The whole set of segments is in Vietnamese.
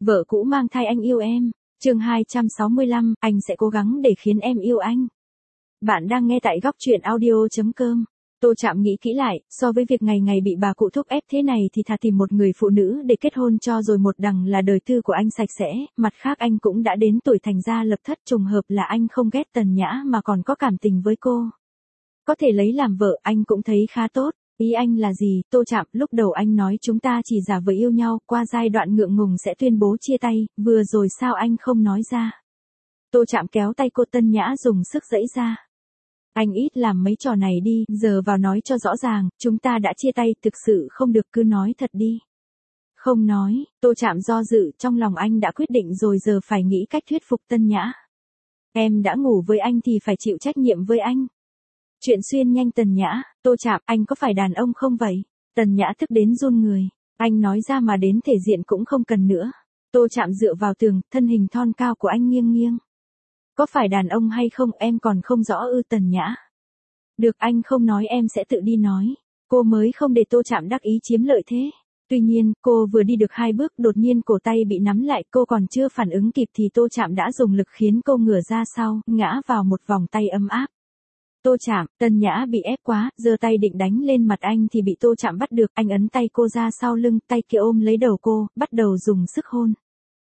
Vợ cũ mang thai anh yêu em. Chương 265, anh sẽ cố gắng để khiến em yêu anh. Bạn đang nghe tại góc truyện audio.com. Tô Trạm nghĩ kỹ lại, so với việc ngày ngày bị bà cụ thúc ép thế này thì thà tìm một người phụ nữ để kết hôn cho rồi một đằng là đời tư của anh sạch sẽ, mặt khác anh cũng đã đến tuổi thành gia lập thất, trùng hợp là anh không ghét Tần Nhã mà còn có cảm tình với cô. Có thể lấy làm vợ anh cũng thấy khá tốt. Ý anh là gì, Tô Trạm? Lúc đầu anh nói chúng ta chỉ giả vờ yêu nhau, qua giai đoạn ngượng ngùng sẽ tuyên bố chia tay, vừa rồi sao anh không nói ra? Tô Trạm kéo tay cô. Tân Nhã dùng sức giãy ra. Anh ít làm mấy trò này đi, giờ vào nói cho rõ ràng, chúng ta đã chia tay, thực sự không được, cứ nói thật đi. Không nói. Tô Trạm do dự, trong lòng anh đã quyết định rồi, giờ phải nghĩ cách thuyết phục Tân Nhã. Em đã ngủ với anh thì phải chịu trách nhiệm với anh. Chuyện xuyên nhanh. Tần Nhã, Tô Trạm, anh có phải đàn ông không vậy? Tần Nhã tức đến run người. Anh nói ra mà đến thể diện cũng không cần nữa. Tô Trạm dựa vào tường, thân hình thon cao của anh nghiêng nghiêng. Có phải đàn ông hay không em còn không rõ ư? Tần Nhã. Được, anh không nói em sẽ tự đi nói. Cô mới không để Tô Trạm đắc ý chiếm lợi thế. Tuy nhiên, cô vừa đi được 2 bước đột nhiên cổ tay bị nắm lại, cô còn chưa phản ứng kịp thì Tô Trạm đã dùng lực khiến cô ngửa ra sau, ngã vào một vòng tay ấm áp. Tô Trạm, Tần Nhã bị ép quá, giơ tay định đánh lên mặt anh thì bị Tô Trạm bắt được, anh ấn tay cô ra sau lưng, tay kia ôm lấy đầu cô, bắt đầu dùng sức hôn.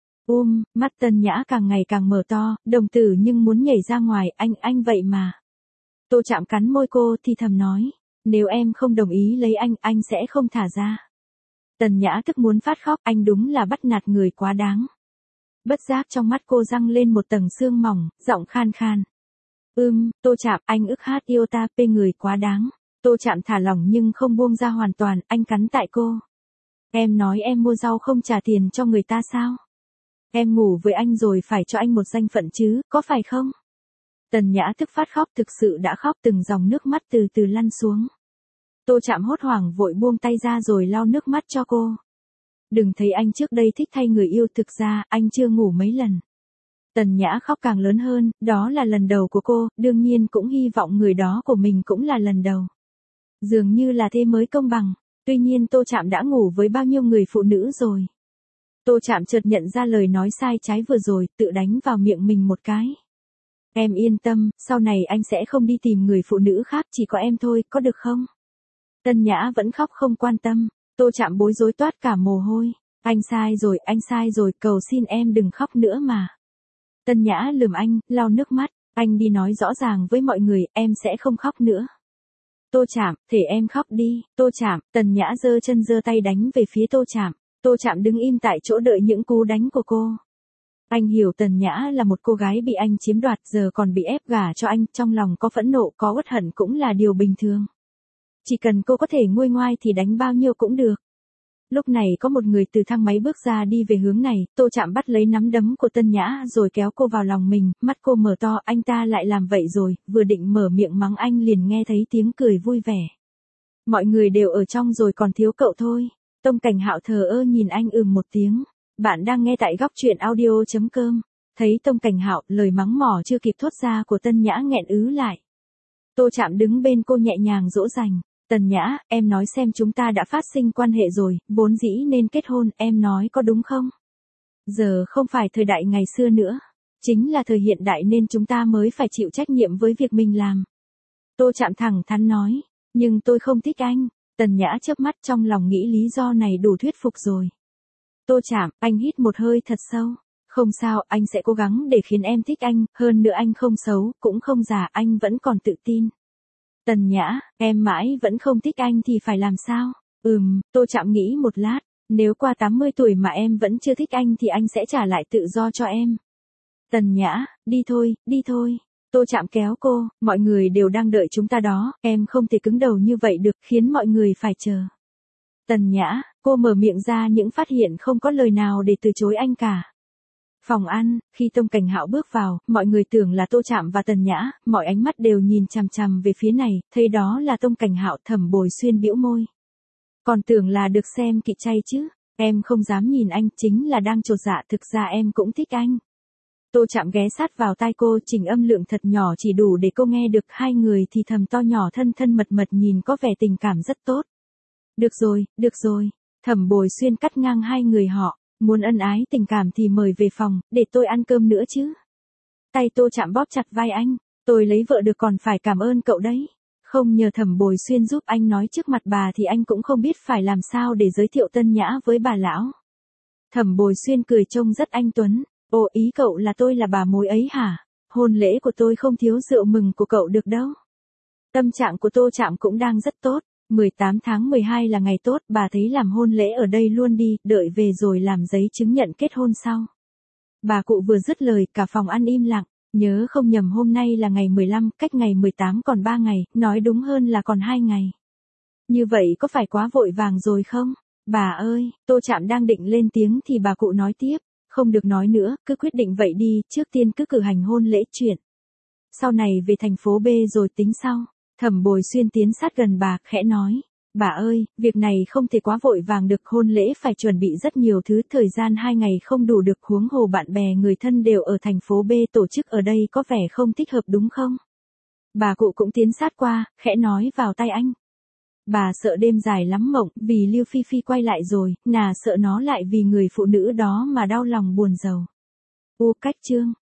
Mắt Tần Nhã càng ngày càng mở to, đồng tử nhưng muốn nhảy ra ngoài, anh vậy mà. Tô Trạm cắn môi cô thì thầm nói, nếu em không đồng ý lấy anh sẽ không thả ra. Tần Nhã tức muốn phát khóc, anh đúng là bắt nạt người quá đáng. Bất giác trong mắt cô răng lên một tầng sương mỏng, giọng khan khan. Tô Trạm, anh ức hát yêu ta, pê người quá đáng. Tô Trạm thả lỏng nhưng không buông ra hoàn toàn, anh cắn tại cô. Em nói em mua rau không trả tiền cho người ta sao? Em ngủ với anh rồi phải cho anh một danh phận chứ, có phải không? Tần Nhã tức phát khóc, thực sự đã khóc, từng dòng nước mắt từ từ lăn xuống. Tô Trạm hốt hoảng vội buông tay ra rồi lau nước mắt cho cô. Đừng thấy anh trước đây thích thay người yêu, thực ra anh chưa ngủ mấy lần. Tần Nhã khóc càng lớn hơn, đó là lần đầu của cô, đương nhiên cũng hy vọng người đó của mình cũng là lần đầu. Dường như là thế mới công bằng, tuy nhiên Tô Trạm đã ngủ với bao nhiêu người phụ nữ rồi. Tô Trạm chợt nhận ra lời nói sai trái vừa rồi, tự đánh vào miệng mình một cái. Em yên tâm, sau này anh sẽ không đi tìm người phụ nữ khác, chỉ có em thôi, có được không? Tần Nhã vẫn khóc không quan tâm, Tô Trạm bối rối toát cả mồ hôi. Anh sai rồi, cầu xin em đừng khóc nữa mà. Tần Nhã lườm anh, lau nước mắt, anh đi nói rõ ràng với mọi người, em sẽ không khóc nữa. Tô Trạm, thể em khóc đi. Tô Trạm, Tần Nhã giơ chân giơ tay đánh về phía Tô Trạm. Tô Trạm đứng im tại chỗ đợi những cú đánh của cô. Anh hiểu Tần Nhã là một cô gái bị anh chiếm đoạt, giờ còn bị ép gả cho anh, trong lòng có phẫn nộ, có uất hận cũng là điều bình thường. Chỉ cần cô có thể nguôi ngoai thì đánh bao nhiêu cũng được. Lúc này có một người từ thang máy bước ra đi về hướng này, Tô Trạm bắt lấy nắm đấm của Tần Nhã rồi kéo cô vào lòng mình, mắt cô mở to, anh ta lại làm vậy rồi, vừa định mở miệng mắng anh liền nghe thấy tiếng cười vui vẻ. Mọi người đều ở trong rồi còn thiếu cậu thôi. Tông Cảnh Hạo thờ ơ nhìn anh một tiếng. Bạn đang nghe tại góc truyện audio.com. Thấy Tông Cảnh Hạo, lời mắng mỏ chưa kịp thốt ra của Tân Nhã nghẹn ứ lại. Tô Trạm đứng bên cô nhẹ nhàng dỗ dành. Tần Nhã, em nói xem, chúng ta đã phát sinh quan hệ rồi, vốn dĩ nên kết hôn, em nói có đúng không? Giờ không phải thời đại ngày xưa nữa, chính là thời hiện đại nên chúng ta mới phải chịu trách nhiệm với việc mình làm. Tô Trạm thẳng thắn nói, nhưng tôi không thích anh. Tần Nhã chớp mắt, trong lòng nghĩ lý do này đủ thuyết phục rồi. Tô Trạm, anh hít một hơi thật sâu. Không sao, anh sẽ cố gắng để khiến em thích anh, hơn nữa anh không xấu, cũng không già, anh vẫn còn tự tin. Tần Nhã, em mãi vẫn không thích anh thì phải làm sao? Tô Trạm nghĩ một lát, nếu qua 80 tuổi mà em vẫn chưa thích anh thì anh sẽ trả lại tự do cho em. Tần Nhã, đi thôi. Tô Trạm kéo cô, mọi người đều đang đợi chúng ta đó, em không thể cứng đầu như vậy được, khiến mọi người phải chờ. Tần Nhã, cô mở miệng ra những phát hiện không có lời nào để từ chối anh cả. Phòng ăn, khi Tông Cảnh Hạo bước vào, mọi người tưởng là Tô Trạm và Tần Nhã, mọi ánh mắt đều nhìn chằm chằm về phía này, thấy đó là Tông Cảnh Hạo, Thẩm Bồi Xuyên bĩu môi. Còn tưởng là được xem kịch chay chứ, em không dám nhìn anh, chính là đang chột dạ, thực ra em cũng thích anh. Tô Trạm ghé sát vào tai cô, chỉnh âm lượng thật nhỏ chỉ đủ để cô nghe được, hai người thì thầm to nhỏ thân mật nhìn có vẻ tình cảm rất tốt. Được rồi, Thẩm Bồi Xuyên cắt ngang hai người họ. Muốn ân ái tình cảm thì mời về phòng, để tôi ăn cơm nữa chứ. Tay Tô Trạm bóp chặt vai anh, tôi lấy vợ được còn phải cảm ơn cậu đấy. Không nhờ Thẩm Bồi Xuyên giúp anh nói trước mặt bà thì anh cũng không biết phải làm sao để giới thiệu Tân Nhã với bà lão. Thẩm Bồi Xuyên cười trông rất anh tuấn. Ồ, ý cậu là tôi là bà mối ấy hả? Hôn lễ của tôi không thiếu rượu mừng của cậu được đâu. Tâm trạng của Tô Trạm cũng đang rất tốt. 18 tháng 12 là ngày tốt, bà thấy làm hôn lễ ở đây luôn đi, đợi về rồi làm giấy chứng nhận kết hôn sau. Bà cụ vừa dứt lời, cả phòng ăn im lặng. Nhớ không nhầm hôm nay là ngày 15, cách ngày 18 còn 3 ngày, nói đúng hơn là còn 2 ngày. Như vậy có phải quá vội vàng rồi không? Bà ơi, Tô Trạm đang định lên tiếng thì bà cụ nói tiếp. Không được nói nữa, cứ quyết định vậy đi, trước tiên cứ cử hành hôn lễ chuyện. Sau này về thành phố B rồi tính sau. Thẩm Bồi Xuyên tiến sát gần bà, khẽ nói. Bà ơi, việc này không thể quá vội vàng được, hôn lễ phải chuẩn bị rất nhiều thứ, thời gian 2 ngày không đủ được, huống hồ bạn bè người thân đều ở thành phố B, tổ chức ở đây có vẻ không thích hợp đúng không? Bà cụ cũng tiến sát qua, khẽ nói vào tai anh. Bà sợ đêm dài lắm mộng, vì Lưu Phi Phi quay lại rồi, nà sợ nó lại vì người phụ nữ đó mà đau lòng buồn rầu. Cách chương